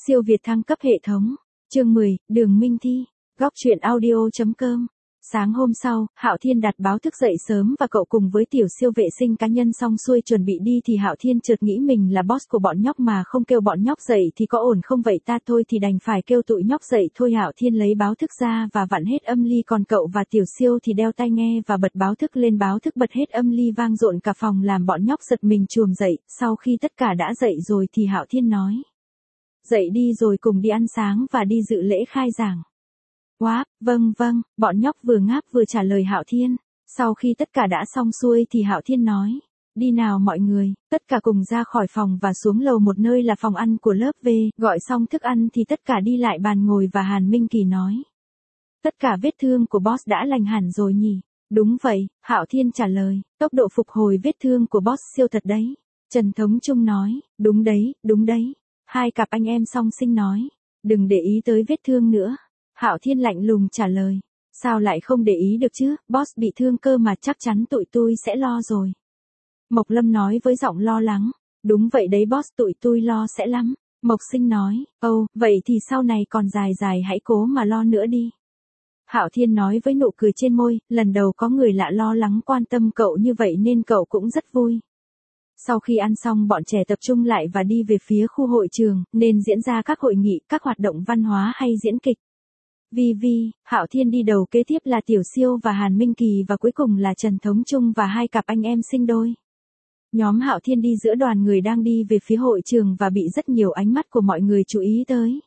Siêu Việt thăng cấp hệ thống. Chương 10, Đường Minh Thi. Góc truyện audio.com. Sáng hôm sau, Hạo Thiên đặt báo thức dậy sớm và cậu cùng với Tiểu Siêu vệ sinh cá nhân xong xuôi chuẩn bị đi thì Hạo Thiên chợt nghĩ mình là boss của bọn nhóc mà không kêu bọn nhóc dậy thì có ổn không vậy ta, thôi thì đành phải kêu tụi nhóc dậy thôi. Hạo Thiên lấy báo thức ra và vặn hết âm ly, còn cậu và Tiểu Siêu thì đeo tai nghe và bật báo thức lên. Báo thức bật hết âm ly vang rộn cả phòng làm bọn nhóc giật mình chùm dậy. Sau khi tất cả đã dậy rồi thì Hạo Thiên nói: Dậy đi rồi cùng đi ăn sáng và đi dự lễ khai giảng. Wow, vâng, bọn nhóc vừa ngáp vừa trả lời Hạo Thiên. Sau khi tất cả đã xong xuôi thì Hạo Thiên nói: Đi nào mọi người, tất cả cùng ra khỏi phòng và xuống lầu một nơi là phòng ăn của lớp V, gọi xong thức ăn thì tất cả đi lại bàn ngồi và Hàn Minh Kỳ nói: Tất cả vết thương của boss đã lành hẳn rồi nhỉ? Đúng vậy, Hạo Thiên trả lời, tốc độ phục hồi vết thương của boss siêu thật đấy. Trần Thống Trung nói: Đúng đấy. Hai cặp anh em song sinh nói: Đừng để ý tới vết thương nữa. Hạo Thiên lạnh lùng trả lời: Sao lại không để ý được chứ, boss bị thương cơ mà, chắc chắn tụi tôi sẽ lo rồi. Mộc Lâm nói với giọng lo lắng: Đúng vậy đấy boss, tụi tôi lo sẽ lắm. Mộc Sinh nói: Vậy thì sau này còn dài hãy cố mà lo nữa đi. Hạo Thiên nói với nụ cười trên môi, lần đầu có người lạ lo lắng quan tâm cậu như vậy nên cậu cũng rất vui. Sau khi ăn xong bọn trẻ tập trung lại và đi về phía khu hội trường, nên diễn ra các hội nghị, các hoạt động văn hóa hay diễn kịch. Hạo Thiên đi đầu, kế tiếp là Tiểu Siêu và Hàn Minh Kỳ và cuối cùng là Trần Thống Trung và hai cặp anh em sinh đôi. Nhóm Hạo Thiên đi giữa đoàn người đang đi về phía hội trường và bị rất nhiều ánh mắt của mọi người chú ý tới.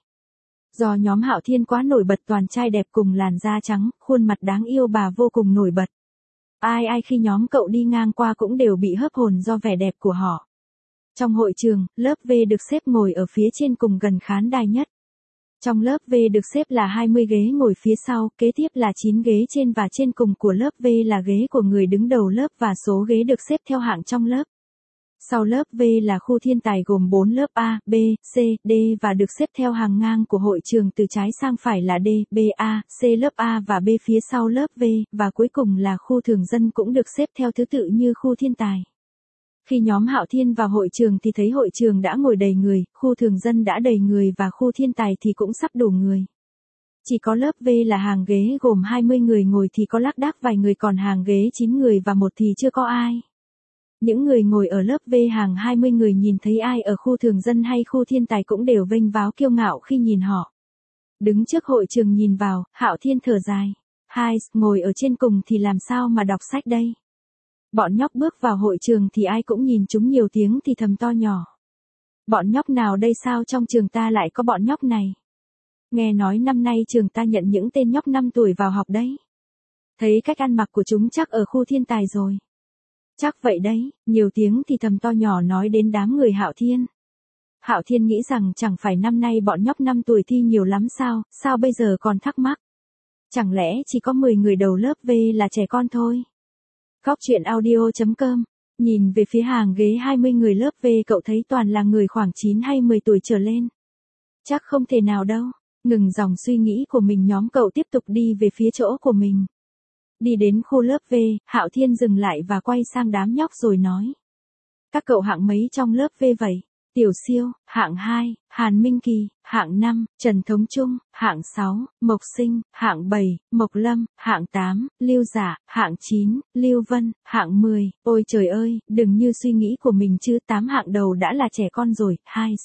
Do nhóm Hạo Thiên quá nổi bật, toàn trai đẹp cùng làn da trắng, khuôn mặt đáng yêu bà vô cùng nổi bật. Ai khi nhóm cậu đi ngang qua cũng đều bị hớp hồn do vẻ đẹp của họ. Trong hội trường, lớp V được xếp ngồi ở phía trên cùng gần khán đài nhất. Trong lớp V được xếp là 20 ghế ngồi phía sau, kế tiếp là 9 ghế trên và trên cùng của lớp V là ghế của người đứng đầu lớp và số ghế được xếp theo hạng trong lớp. Sau lớp V là khu thiên tài gồm 4 lớp A, B, C, D và được xếp theo hàng ngang của hội trường từ trái sang phải là D, B, A, C lớp A và B phía sau lớp V, và cuối cùng là khu thường dân cũng được xếp theo thứ tự như khu thiên tài. Khi nhóm Hạo Thiên vào hội trường thì thấy hội trường đã ngồi đầy người, khu thường dân đã đầy người và khu thiên tài thì cũng sắp đủ người. Chỉ có lớp V là hàng ghế gồm 20 người ngồi thì có lác đác vài người, còn hàng ghế 9 người và một thì chưa có ai. Những người ngồi ở lớp V hàng 20 người nhìn thấy ai ở khu thường dân hay khu thiên tài cũng đều vênh váo kiêu ngạo khi nhìn họ. Đứng trước hội trường nhìn vào, Hạo Thiên thở dài. Ngồi ở trên cùng thì làm sao mà đọc sách đây? Bọn nhóc bước vào hội trường thì ai cũng nhìn chúng, nhiều tiếng thì thầm to nhỏ. Bọn nhóc nào đây, sao trong trường ta lại có bọn nhóc này? Nghe nói năm nay trường ta nhận những tên nhóc 5 tuổi vào học đấy. Thấy cách ăn mặc của chúng chắc ở khu thiên tài rồi. Chắc vậy đấy, nhiều tiếng thì thầm to nhỏ nói đến đám người Hạo Thiên. Hạo Thiên nghĩ rằng chẳng phải năm nay bọn nhóc 5 tuổi thi nhiều lắm sao bây giờ còn thắc mắc. Chẳng lẽ chỉ có 10 người đầu lớp V là trẻ con thôi? Góc truyện audio.com. Nhìn về phía hàng ghế 20 người lớp V, cậu thấy toàn là người khoảng 9 hay 10 tuổi trở lên. Chắc không thể nào đâu. Ngừng dòng suy nghĩ của mình, nhóm cậu tiếp tục đi về phía chỗ của mình. Đi đến khu lớp V, Hạo Thiên dừng lại và quay sang đám nhóc rồi nói: Các cậu hạng mấy trong lớp V vậy? Tiểu Siêu, hạng 2, Hàn Minh Kỳ, hạng 5, Trần Thống Trung, hạng 6, Mộc Sinh, hạng 7, Mộc Lâm, hạng 8, Lưu Giả, hạng 9, Lưu Vân, hạng 10, ôi trời ơi, đừng như suy nghĩ của mình chứ, 8 hạng đầu đã là trẻ con rồi,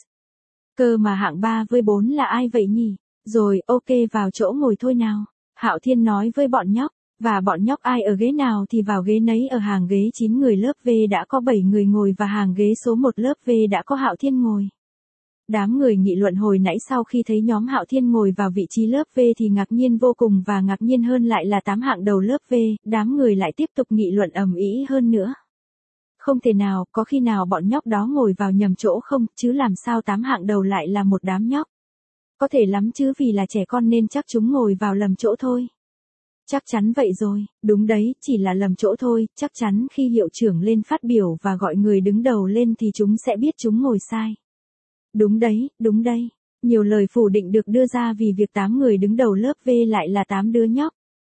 cơ mà hạng 3 với 4 là ai vậy nhỉ? Rồi, ok, vào chỗ ngồi thôi nào. Hạo Thiên nói với bọn nhóc. Và bọn nhóc ai ở ghế nào thì vào ghế nấy. Ở hàng ghế 9 người lớp V đã có 7 người ngồi và hàng ghế số 1 lớp V đã có Hạo Thiên ngồi. Đám người nghị luận hồi nãy sau khi thấy nhóm Hạo Thiên ngồi vào vị trí lớp V thì ngạc nhiên vô cùng, và ngạc nhiên hơn lại là 8 hạng đầu lớp V, đám người lại tiếp tục nghị luận ầm ĩ hơn nữa. Không thể nào, có khi nào bọn nhóc đó ngồi vào nhầm chỗ không, chứ làm sao 8 hạng đầu lại là một đám nhóc? Có thể lắm chứ, vì là trẻ con nên chắc chúng ngồi vào lầm chỗ thôi. Chắc chắn vậy rồi, đúng đấy, chỉ là lầm chỗ thôi, chắc chắn khi hiệu trưởng lên phát biểu và gọi người đứng đầu lên thì chúng sẽ biết chúng ngồi sai. Đúng đấy, nhiều lời phủ định được đưa ra vì việc 8 người đứng đầu lớp V lại là 8 đứa nhóc.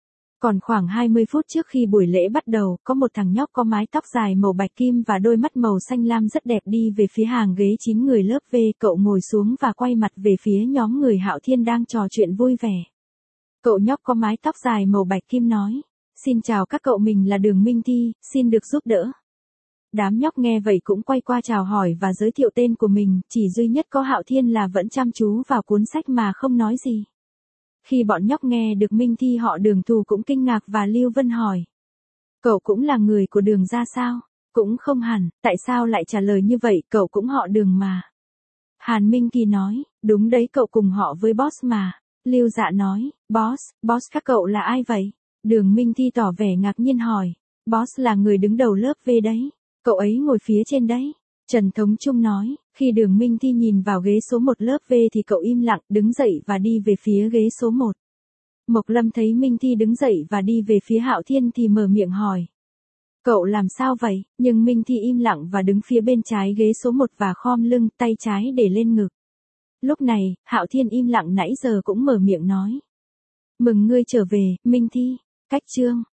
Còn khoảng 20 phút trước khi buổi lễ bắt đầu, có một thằng nhóc có mái tóc dài màu bạch kim và đôi mắt màu xanh lam rất đẹp đi về phía hàng ghế 9 người lớp V. Cậu ngồi xuống và quay mặt về phía nhóm người Hạo Thiên đang trò chuyện vui vẻ. Cậu nhóc có mái tóc dài màu bạch kim nói. Xin chào các cậu, mình là Đường Minh Thi, xin được giúp đỡ. Đám nhóc nghe vậy cũng quay qua chào hỏi và giới thiệu tên của mình, chỉ duy nhất có Hạo Thiên là vẫn chăm chú vào cuốn sách mà không nói gì. Khi bọn nhóc nghe được Minh Thi họ Đường Thù cũng kinh ngạc và Lưu Vân hỏi. Cậu cũng là người của Đường ra sao? Cũng không hẳn, tại sao lại trả lời như vậy, cậu cũng họ Đường mà. Hàn Minh Kỳ nói, đúng đấy, cậu cùng họ với boss mà. Lưu Dạ nói, boss các cậu là ai vậy? Đường Minh Thi tỏ vẻ ngạc nhiên hỏi. Boss là người đứng đầu lớp V đấy. Cậu ấy ngồi phía trên đấy. Trần Thống Trung nói, khi Đường Minh Thi nhìn vào ghế số 1 lớp V thì cậu im lặng, đứng dậy và đi về phía ghế số 1. Mộc Lâm thấy Minh Thi đứng dậy và đi về phía Hạo Thiên thì mở miệng hỏi. Cậu làm sao vậy? Nhưng Minh Thi im lặng và đứng phía bên trái ghế số 1 và khom lưng, tay trái để lên ngực. Lúc này, Hạo Thiên im lặng nãy giờ cũng mở miệng nói. Mừng ngươi trở về, Minh Thi. Cách chương